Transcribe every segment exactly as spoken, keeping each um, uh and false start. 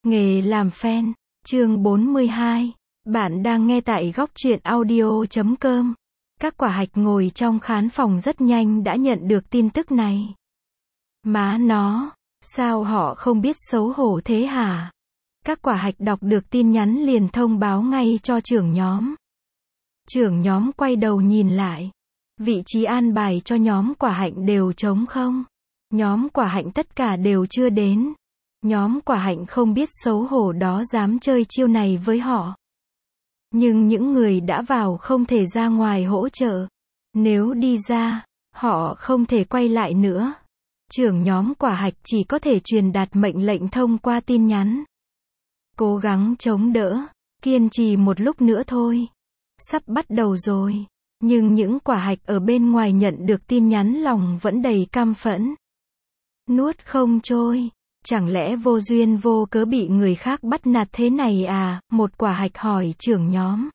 Nghề làm fan, chương bốn mươi hai. Bạn đang nghe tại góc truyện audio chấm com. Các quả hạch ngồi trong khán phòng rất nhanh đã nhận được tin tức này. Má nó, sao họ không biết xấu hổ thế hả? Các quả hạch đọc được tin nhắn liền thông báo ngay cho trưởng nhóm. Trưởng nhóm quay đầu nhìn lại. Vị trí an bài cho nhóm quả hạnh đều trống không. Nhóm quả hạnh tất cả đều chưa đến. Nhóm quả hạnh không biết xấu hổ đó dám chơi chiêu này với họ. Nhưng những người đã vào không thể ra ngoài hỗ trợ. Nếu đi ra, họ không thể quay lại nữa. Trưởng nhóm quả hạch chỉ có thể truyền đạt mệnh lệnh thông qua tin nhắn. Cố gắng chống đỡ, kiên trì một lúc nữa thôi. Sắp bắt đầu rồi. Nhưng những quả hạch ở bên ngoài nhận được tin nhắn lòng vẫn đầy căm phẫn. Nuốt không trôi. Chẳng lẽ vô duyên vô cớ bị người khác bắt nạt thế này à? Một quả hạch hỏi trưởng nhóm.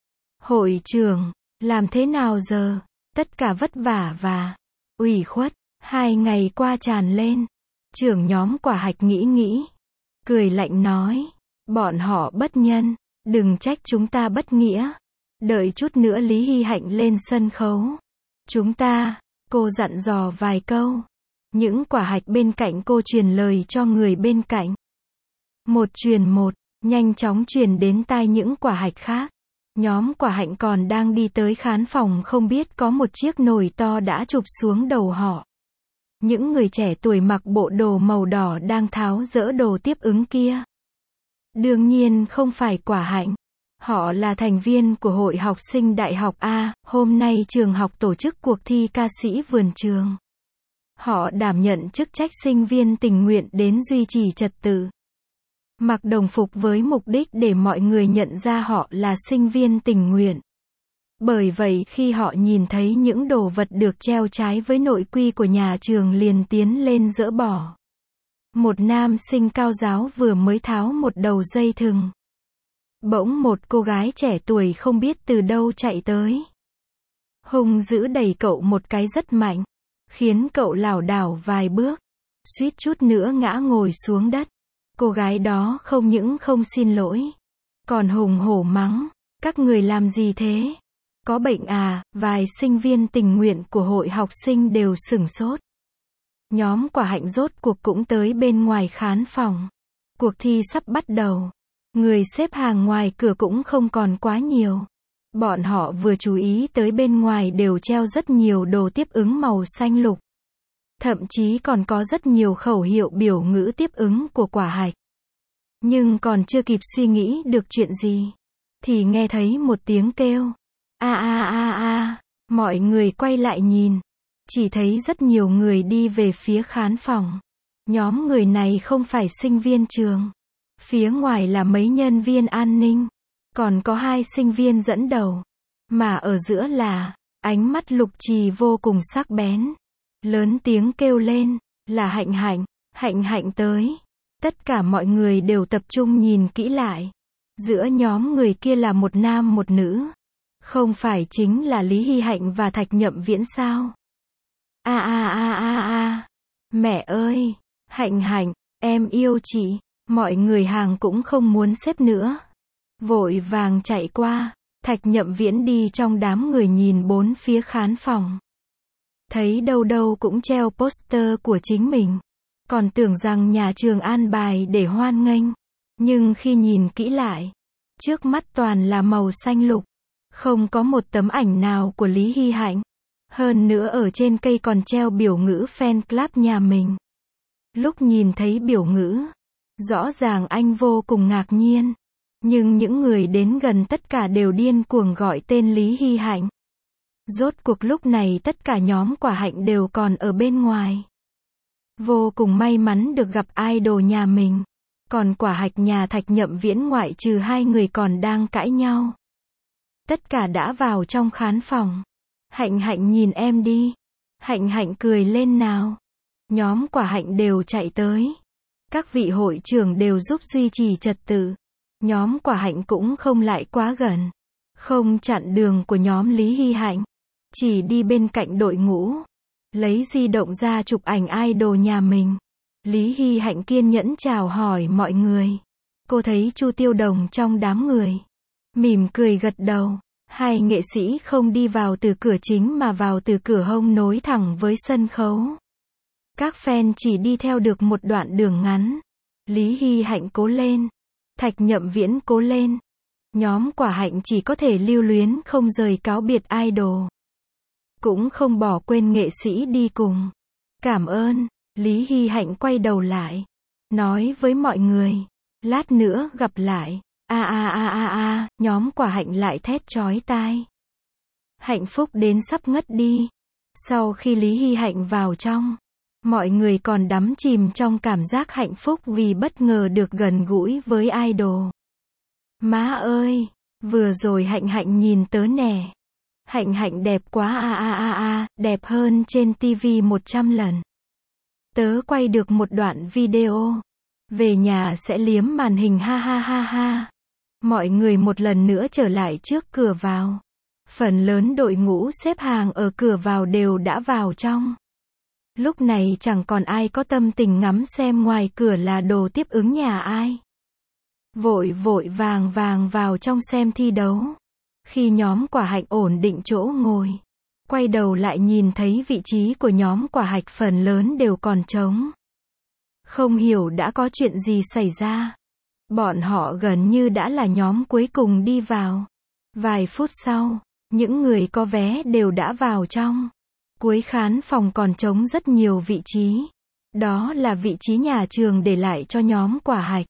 Hội trưởng, làm thế nào giờ? Tất cả vất vả và ủy khuất. Hai ngày qua tràn lên. Trưởng nhóm quả hạch nghĩ nghĩ. Cười lạnh nói. Bọn họ bất nhân. Đừng trách chúng ta bất nghĩa. Đợi chút nữa Lý Hy Hạnh lên sân khấu. Chúng ta, cô dặn dò vài câu. Những quả hạch bên cạnh cô truyền lời cho người bên cạnh. Một truyền một, nhanh chóng truyền đến tai những quả hạch khác. Nhóm quả hạnh còn đang đi tới khán phòng không biết có một chiếc nồi to đã chụp xuống đầu họ. Những người trẻ tuổi mặc bộ đồ màu đỏ đang tháo dỡ đồ tiếp ứng kia. Đương nhiên không phải quả hạnh. Họ là thành viên của hội học sinh đại học A, hôm nay trường học tổ chức cuộc thi ca sĩ vườn trường. Họ đảm nhận chức trách sinh viên tình nguyện đến duy trì trật tự. Mặc đồng phục với mục đích để mọi người nhận ra họ là sinh viên tình nguyện. Bởi vậy khi họ nhìn thấy những đồ vật được treo trái với nội quy của nhà trường liền tiến lên dỡ bỏ. Một nam sinh cao giáo vừa mới tháo một đầu dây thừng. Bỗng một cô gái trẻ tuổi không biết từ đâu chạy tới. Hung dữ đẩy cậu một cái rất mạnh. Khiến cậu lảo đảo vài bước. Suýt chút nữa ngã ngồi xuống đất. Cô gái đó không những không xin lỗi. Còn hùng hổ mắng. Các người làm gì thế? Có bệnh à? Vài sinh viên tình nguyện của hội học sinh đều sửng sốt. Nhóm quả hạnh rốt cuộc cũng tới bên ngoài khán phòng. Cuộc thi sắp bắt đầu. Người xếp hàng ngoài cửa cũng không còn quá nhiều. Bọn họ vừa chú ý tới bên ngoài đều treo rất nhiều đồ tiếp ứng màu xanh lục. Thậm chí còn có rất nhiều khẩu hiệu biểu ngữ tiếp ứng của quả hạch. Nhưng còn chưa kịp suy nghĩ được chuyện gì, thì nghe thấy một tiếng kêu. A a a a, mọi người quay lại nhìn. Chỉ thấy rất nhiều người đi về phía khán phòng. Nhóm người này không phải sinh viên trường. Phía ngoài là mấy nhân viên an ninh. Còn có hai sinh viên dẫn đầu. Mà ở giữa là, ánh mắt Lục Trì vô cùng sắc bén. Lớn tiếng kêu lên, là Hạnh Hạnh, Hạnh Hạnh tới. Tất cả mọi người đều tập trung nhìn kỹ lại. Giữa nhóm người kia là một nam một nữ. Không phải chính là Lý Hy Hạnh và Thạch Nhậm Viễn sao? A a a a a, mẹ ơi, Hạnh Hạnh, em yêu chị. Mọi người hàng cũng không muốn xếp nữa. Vội vàng chạy qua. Thạch Nhậm Viễn đi trong đám người nhìn bốn phía khán phòng. Thấy đâu đâu cũng treo poster của chính mình. Còn tưởng rằng nhà trường an bài để hoan nghênh. Nhưng khi nhìn kỹ lại, trước mắt toàn là màu xanh lục. Không có một tấm ảnh nào của Lý Hy Hạnh. Hơn nữa ở trên cây còn treo biểu ngữ fan club nhà mình. Lúc nhìn thấy biểu ngữ, rõ ràng anh vô cùng ngạc nhiên. Nhưng những người đến gần tất cả đều điên cuồng gọi tên Lý Hy Hạnh. Rốt cuộc lúc này tất cả nhóm quả hạnh đều còn ở bên ngoài. Vô cùng may mắn được gặp idol nhà mình. Còn quả hạch nhà Thạch Nhậm Viễn ngoại trừ hai người còn đang cãi nhau. Tất cả đã vào trong khán phòng. Hạnh Hạnh nhìn em đi. Hạnh Hạnh cười lên nào. Nhóm quả hạnh đều chạy tới. Các vị hội trưởng đều giúp duy trì trật tự. Nhóm quả hạnh cũng không lại quá gần. Không chặn đường của nhóm Lý Hy Hạnh. Chỉ đi bên cạnh đội ngũ. Lấy di động ra chụp ảnh idol nhà mình. Lý Hy Hạnh kiên nhẫn chào hỏi mọi người. Cô thấy Chu Tiêu Đồng trong đám người. Mỉm cười gật đầu. Hai nghệ sĩ không đi vào từ cửa chính mà vào từ cửa hông nối thẳng với sân khấu. Các fan chỉ đi theo được một đoạn đường ngắn. Lý Hy Hạnh cố lên. Thạch Nhậm Viễn cố lên. Nhóm Quả Hạnh chỉ có thể lưu luyến không rời cáo biệt idol. Cũng không bỏ quên nghệ sĩ đi cùng. Cảm ơn. Lý Hy Hạnh quay đầu lại. Nói với mọi người. Lát nữa gặp lại. A a a a a, nhóm Quả Hạnh lại thét chói tai. Hạnh phúc đến sắp ngất đi. Sau khi Lý Hy Hạnh vào trong, mọi người còn đắm chìm trong cảm giác hạnh phúc vì bất ngờ được gần gũi với idol. Má ơi, vừa rồi Hạnh Hạnh nhìn tớ nè. Hạnh Hạnh đẹp quá a a a a, đẹp hơn trên tivi một trăm lần. Tớ quay được một đoạn video. Về nhà sẽ liếm màn hình ha ha ha ha. Mọi người một lần nữa trở lại trước cửa vào. Phần lớn đội ngũ xếp hàng ở cửa vào đều đã vào trong. Lúc này chẳng còn ai có tâm tình ngắm xem ngoài cửa là đồ tiếp ứng nhà ai. Vội vội vàng vàng vào trong xem thi đấu. Khi nhóm Quả Hạnh ổn định chỗ ngồi, quay đầu lại nhìn thấy vị trí của nhóm Quả Hạnh phần lớn đều còn trống. Không hiểu đã có chuyện gì xảy ra. Bọn họ gần như đã là nhóm cuối cùng đi vào. Vài phút sau, những người có vé đều đã vào trong. Cuối khán phòng còn trống rất nhiều vị trí. Đó là vị trí nhà trường để lại cho nhóm Quả Hạnh.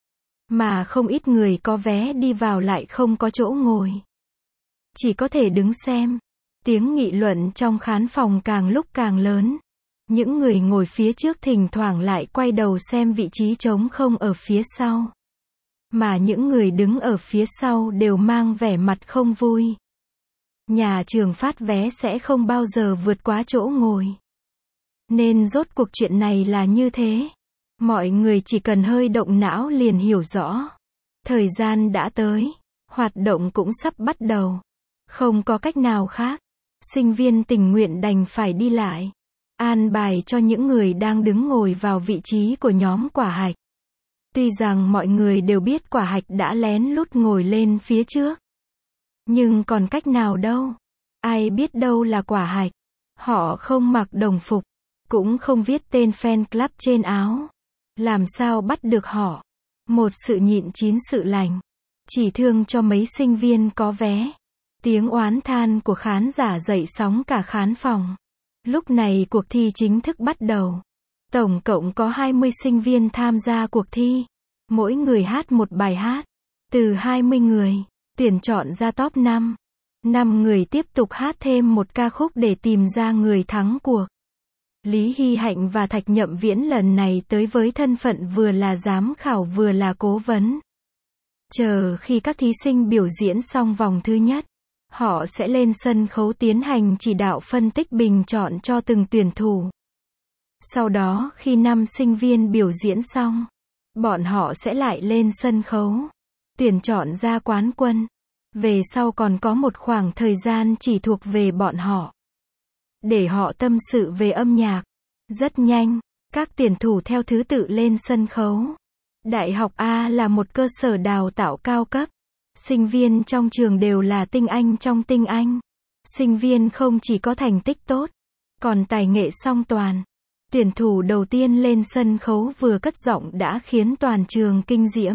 Mà không ít người có vé đi vào lại không có chỗ ngồi. Chỉ có thể đứng xem. Tiếng nghị luận trong khán phòng càng lúc càng lớn. Những người ngồi phía trước thỉnh thoảng lại quay đầu xem vị trí trống không ở phía sau. Mà những người đứng ở phía sau đều mang vẻ mặt không vui. Nhà trường phát vé sẽ không bao giờ vượt quá chỗ ngồi. Nên rốt cuộc chuyện này là như thế. Mọi người chỉ cần hơi động não liền hiểu rõ. Thời gian đã tới. Hoạt động cũng sắp bắt đầu. Không có cách nào khác. Sinh viên tình nguyện đành phải đi lại. An bài cho những người đang đứng ngồi vào vị trí của nhóm Quả Hạnh. Tuy rằng mọi người đều biết Quả Hạnh đã lén lút ngồi lên phía trước. Nhưng còn cách nào đâu. Ai biết đâu là Quả Hạnh. Họ không mặc đồng phục. Cũng không viết tên fan club trên áo. Làm sao bắt được họ. Một sự nhịn chín sự lành. Chỉ thương cho mấy sinh viên có vé. Tiếng oán than của khán giả dậy sóng cả khán phòng. Lúc này cuộc thi chính thức bắt đầu. Tổng cộng có hai mươi sinh viên tham gia cuộc thi. Mỗi người hát một bài hát. Từ hai mươi người, tuyển chọn ra top năm. năm người tiếp tục hát thêm một ca khúc để tìm ra người thắng cuộc. Lý Hy Hạnh và Thạch Nhậm Viễn lần này tới với thân phận vừa là giám khảo vừa là cố vấn. Chờ khi các thí sinh biểu diễn xong vòng thứ nhất, họ sẽ lên sân khấu tiến hành chỉ đạo phân tích bình chọn cho từng tuyển thủ. Sau đó khi năm sinh viên biểu diễn xong, bọn họ sẽ lại lên sân khấu, tuyển chọn ra quán quân. Về sau còn có một khoảng thời gian chỉ thuộc về bọn họ. Để họ tâm sự về âm nhạc. Rất nhanh, các tuyển thủ theo thứ tự lên sân khấu. Đại học A là một cơ sở đào tạo cao cấp. Sinh viên trong trường đều là tinh anh trong tinh anh. Sinh viên không chỉ có thành tích tốt, còn tài nghệ song toàn. Tuyển thủ đầu tiên lên sân khấu vừa cất giọng đã khiến toàn trường kinh diễm.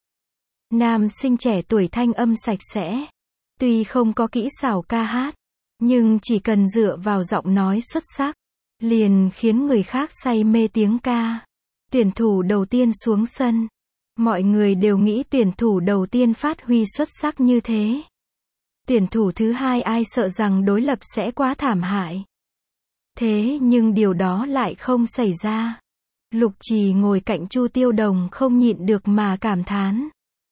Nam sinh trẻ tuổi thanh âm sạch sẽ. Tuy không có kỹ xảo ca hát, nhưng chỉ cần dựa vào giọng nói xuất sắc, liền khiến người khác say mê tiếng ca. Tuyển thủ đầu tiên xuống sân. Mọi người đều nghĩ tuyển thủ đầu tiên phát huy xuất sắc như thế. Tuyển thủ thứ hai ai sợ rằng đối lập sẽ quá thảm hại. Thế nhưng điều đó lại không xảy ra. Lục Trì ngồi cạnh Chu Tiêu Đồng không nhịn được mà cảm thán.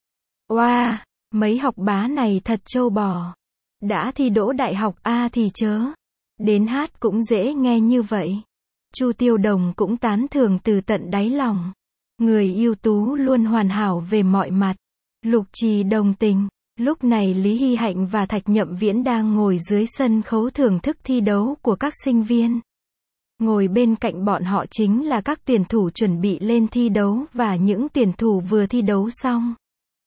Oa, wow, mấy học bá này thật trâu bò. Đã thi đỗ đại học A thì chớ. Đến hát cũng dễ nghe như vậy. Chu Tiêu Đồng cũng tán thưởng từ tận đáy lòng. Người ưu tú luôn hoàn hảo về mọi mặt. Lục Trì đồng tình. Lúc này Lý Hy Hạnh và Thạch Nhậm Viễn đang ngồi dưới sân khấu thưởng thức thi đấu của các sinh viên. Ngồi bên cạnh bọn họ chính là các tuyển thủ chuẩn bị lên thi đấu và những tuyển thủ vừa thi đấu xong.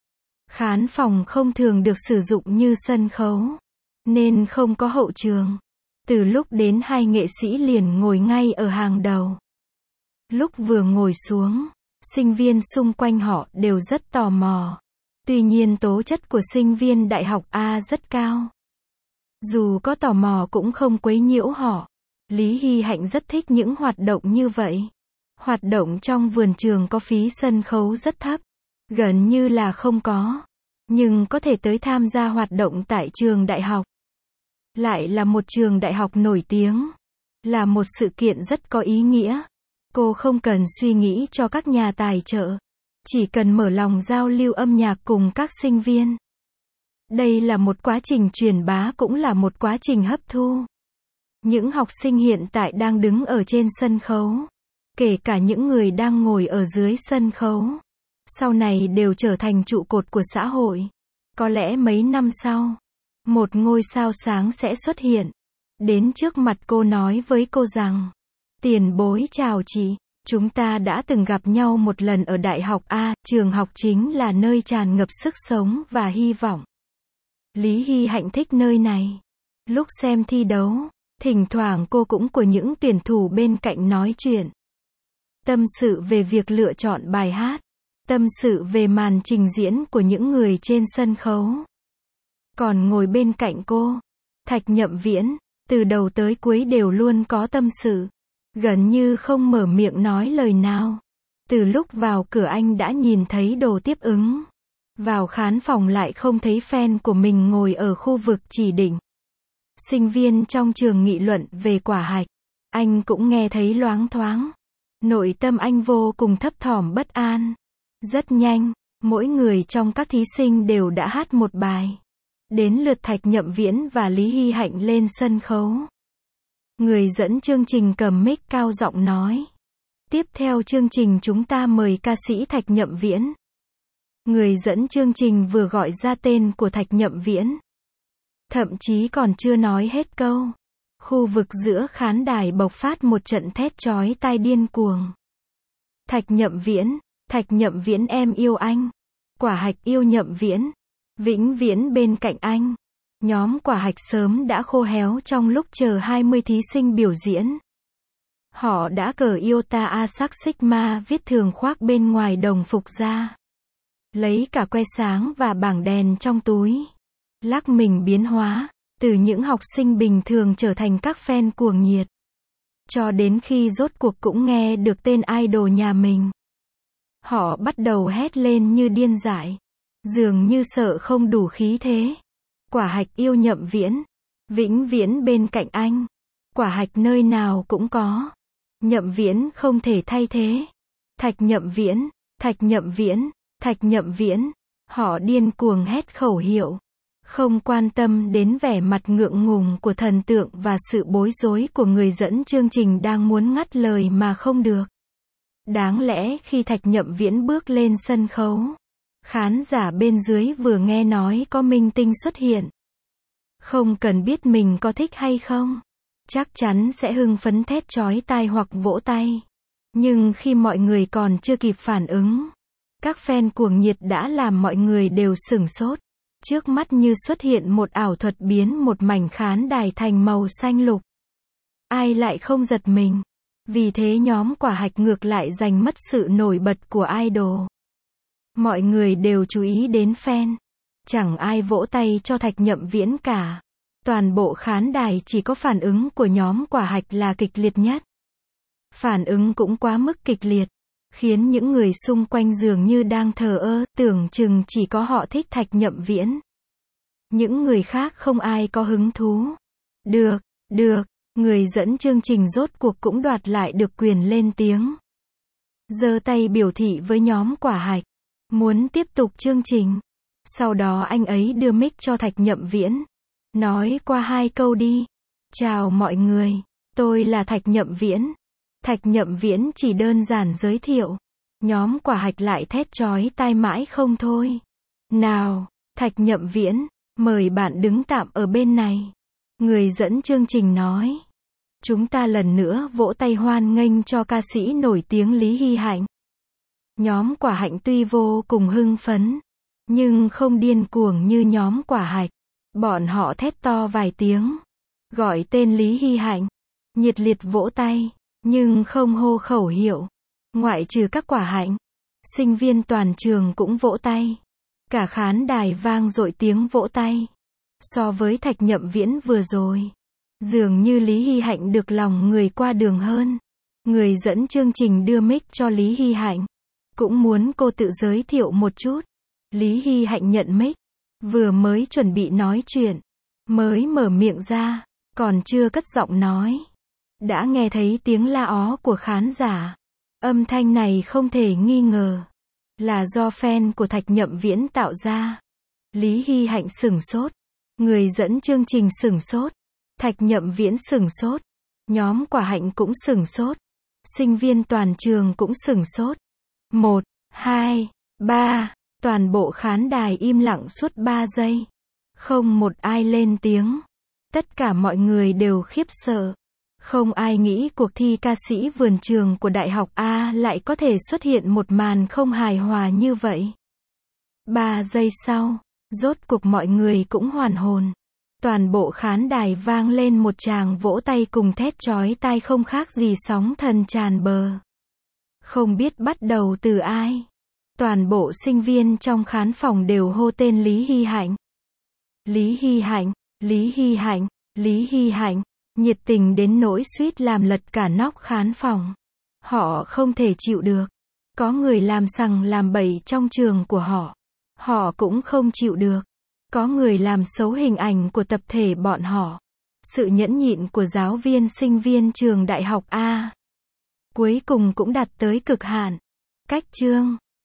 Khán phòng không thường được sử dụng như sân khấu, nên không có hậu trường. Từ lúc đến hai nghệ sĩ liền ngồi ngay ở hàng đầu. Lúc vừa ngồi xuống, sinh viên xung quanh họ đều rất tò mò. Tuy nhiên tố chất của sinh viên đại học A rất cao. Dù có tò mò cũng không quấy nhiễu họ. Lý Hy Hạnh rất thích những hoạt động như vậy. Hoạt động trong vườn trường có phí sân khấu rất thấp, gần như là không có. Nhưng có thể tới tham gia hoạt động tại trường đại học. Lại là một trường đại học nổi tiếng. Là một sự kiện rất có ý nghĩa. Cô không cần suy nghĩ cho các nhà tài trợ. Chỉ cần mở lòng giao lưu âm nhạc cùng các sinh viên. Đây là một quá trình truyền bá cũng là một quá trình hấp thu. Những học sinh hiện tại đang đứng ở trên sân khấu. Kể cả những người đang ngồi ở dưới sân khấu. Sau này đều trở thành trụ cột của xã hội. Có lẽ mấy năm sau, một ngôi sao sáng sẽ xuất hiện. Đến trước mặt cô nói với cô rằng, tiền bối chào chị, chúng ta đã từng gặp nhau một lần ở Đại học A, trường học chính là nơi tràn ngập sức sống và hy vọng. Lý Hy Hạnh thích nơi này. Lúc xem thi đấu, thỉnh thoảng cô cũng của những tuyển thủ bên cạnh nói chuyện. Tâm sự về việc lựa chọn bài hát. Tâm sự về màn trình diễn của những người trên sân khấu. Còn ngồi bên cạnh cô, Thạch Nhậm Viễn, từ đầu tới cuối đều luôn có tâm sự. Gần như không mở miệng nói lời nào. Từ lúc vào cửa anh đã nhìn thấy đồ tiếp ứng. Vào khán phòng lại không thấy fan của mình ngồi ở khu vực chỉ định. Sinh viên trong trường nghị luận về Quả Hạch. Anh cũng nghe thấy loáng thoáng. Nội tâm anh vô cùng thấp thỏm bất an. Rất nhanh, mỗi người trong các thí sinh đều đã hát một bài. Đến lượt Thạch Nhậm Viễn và Lý Hy Hạnh lên sân khấu. Người dẫn chương trình cầm mic cao giọng nói. Tiếp theo chương trình chúng ta mời ca sĩ Thạch Nhậm Viễn. Người dẫn chương trình vừa gọi ra tên của Thạch Nhậm Viễn. Thậm chí còn chưa nói hết câu. Khu vực giữa khán đài bộc phát một trận thét chói tai điên cuồng. Thạch Nhậm Viễn, Thạch Nhậm Viễn em yêu anh. Quả Hạch yêu Nhậm Viễn. Vĩnh viễn bên cạnh anh. Nhóm Quả Hạch sớm đã khô héo trong lúc chờ hai mươi thí sinh biểu diễn. Họ đã cởi Iota Asac Sigma viết thường khoác bên ngoài đồng phục ra. Lấy cả que sáng và bảng đèn trong túi. Lắc mình biến hóa, từ những học sinh bình thường trở thành các fan cuồng nhiệt. Cho đến khi rốt cuộc cũng nghe được tên idol nhà mình. Họ bắt đầu hét lên như điên dại. Dường như sợ không đủ khí thế. Quả Hạch yêu Nhậm Viễn. Vĩnh viễn bên cạnh anh. Quả Hạch nơi nào cũng có. Nhậm Viễn không thể thay thế. Thạch Nhậm Viễn, Thạch Nhậm Viễn, Thạch Nhậm Viễn. Họ điên cuồng hét khẩu hiệu. Không quan tâm đến vẻ mặt ngượng ngùng của thần tượng và sự bối rối của người dẫn chương trình đang muốn ngắt lời mà không được. Đáng lẽ khi Thạch Nhậm Viễn bước lên sân khấu, khán giả bên dưới vừa nghe nói có minh tinh xuất hiện. Không cần biết mình có thích hay không, chắc chắn sẽ hưng phấn thét chói tai hoặc vỗ tay. Nhưng khi mọi người còn chưa kịp phản ứng, các fan cuồng nhiệt đã làm mọi người đều sửng sốt. Trước mắt như xuất hiện một ảo thuật biến một mảnh khán đài thành màu xanh lục. Ai lại không giật mình. Vì thế nhóm Quả Hạch ngược lại giành mất sự nổi bật của idol. Mọi người đều chú ý đến fan. Chẳng ai vỗ tay cho Thạch Nhậm Viễn cả. Toàn bộ khán đài chỉ có phản ứng của nhóm Quả Hạch là kịch liệt nhất. Phản ứng cũng quá mức kịch liệt, khiến những người xung quanh dường như đang thờ ơ, tưởng chừng chỉ có họ thích Thạch Nhậm Viễn. Những người khác không ai có hứng thú. Được, được, người dẫn chương trình rốt cuộc cũng đoạt lại được quyền lên tiếng. Giơ tay biểu thị với nhóm Quả Hạch, muốn tiếp tục chương trình. Sau đó anh ấy đưa mic cho Thạch Nhậm Viễn. Nói qua hai câu đi. Chào mọi người, tôi là Thạch Nhậm Viễn. Thạch Nhậm Viễn chỉ đơn giản giới thiệu. Nhóm Quả Hạch lại thét chói tai mãi không thôi. Nào, Thạch Nhậm Viễn, mời bạn đứng tạm ở bên này. Người dẫn chương trình nói. Chúng ta lần nữa vỗ tay hoan nghênh cho ca sĩ nổi tiếng Lý Hy Hạnh. Nhóm Quả Hạnh tuy vô cùng hưng phấn, nhưng không điên cuồng như nhóm Quả Hạch. Bọn họ thét to vài tiếng, gọi tên Lý Hy Hạnh, nhiệt liệt vỗ tay, nhưng không hô khẩu hiệu. Ngoại trừ các Quả Hạnh, sinh viên toàn trường cũng vỗ tay. Cả khán đài vang dội tiếng vỗ tay. So với Thạch Nhậm Viễn vừa rồi, dường như Lý Hy Hạnh được lòng người qua đường hơn. Người dẫn chương trình đưa mic cho Lý Hy Hạnh, cũng muốn cô tự giới thiệu một chút. Lý Hy Hạnh nhận mic, vừa mới chuẩn bị nói chuyện, mới mở miệng ra, còn chưa cất giọng nói, đã nghe thấy tiếng la ó của khán giả. Âm thanh này không thể nghi ngờ là do fan của Thạch Nhậm Viễn tạo ra. Lý Hy Hạnh sửng sốt, người dẫn chương trình sửng sốt, Thạch Nhậm Viễn sửng sốt, nhóm Quả Hạnh cũng sửng sốt, sinh viên toàn trường cũng sửng sốt. Một, hai, ba, toàn bộ khán đài im lặng suốt ba giây. Không một ai lên tiếng. Tất cả mọi người đều khiếp sợ. Không ai nghĩ cuộc thi ca sĩ vườn trường của Đại học A lại có thể xuất hiện một màn không hài hòa như vậy. Ba giây sau, rốt cuộc mọi người cũng hoàn hồn. Toàn bộ khán đài vang lên một tràng vỗ tay cùng thét chói tai không khác gì sóng thần tràn bờ. Không biết bắt đầu từ ai. Toàn bộ sinh viên trong khán phòng đều hô tên Lý Hy Hạnh. Lý Hy Hạnh, Lý Hy Hạnh, Lý Hy Hạnh, nhiệt tình đến nỗi suýt làm lật cả nóc khán phòng. Họ không thể chịu được. Có người làm sằng làm bậy trong trường của họ. Họ cũng không chịu được. Có người làm xấu hình ảnh của tập thể bọn họ. Sự nhẫn nhịn của giáo viên sinh viên trường Đại học A cuối cùng cũng đạt tới cực hạn. Cách chương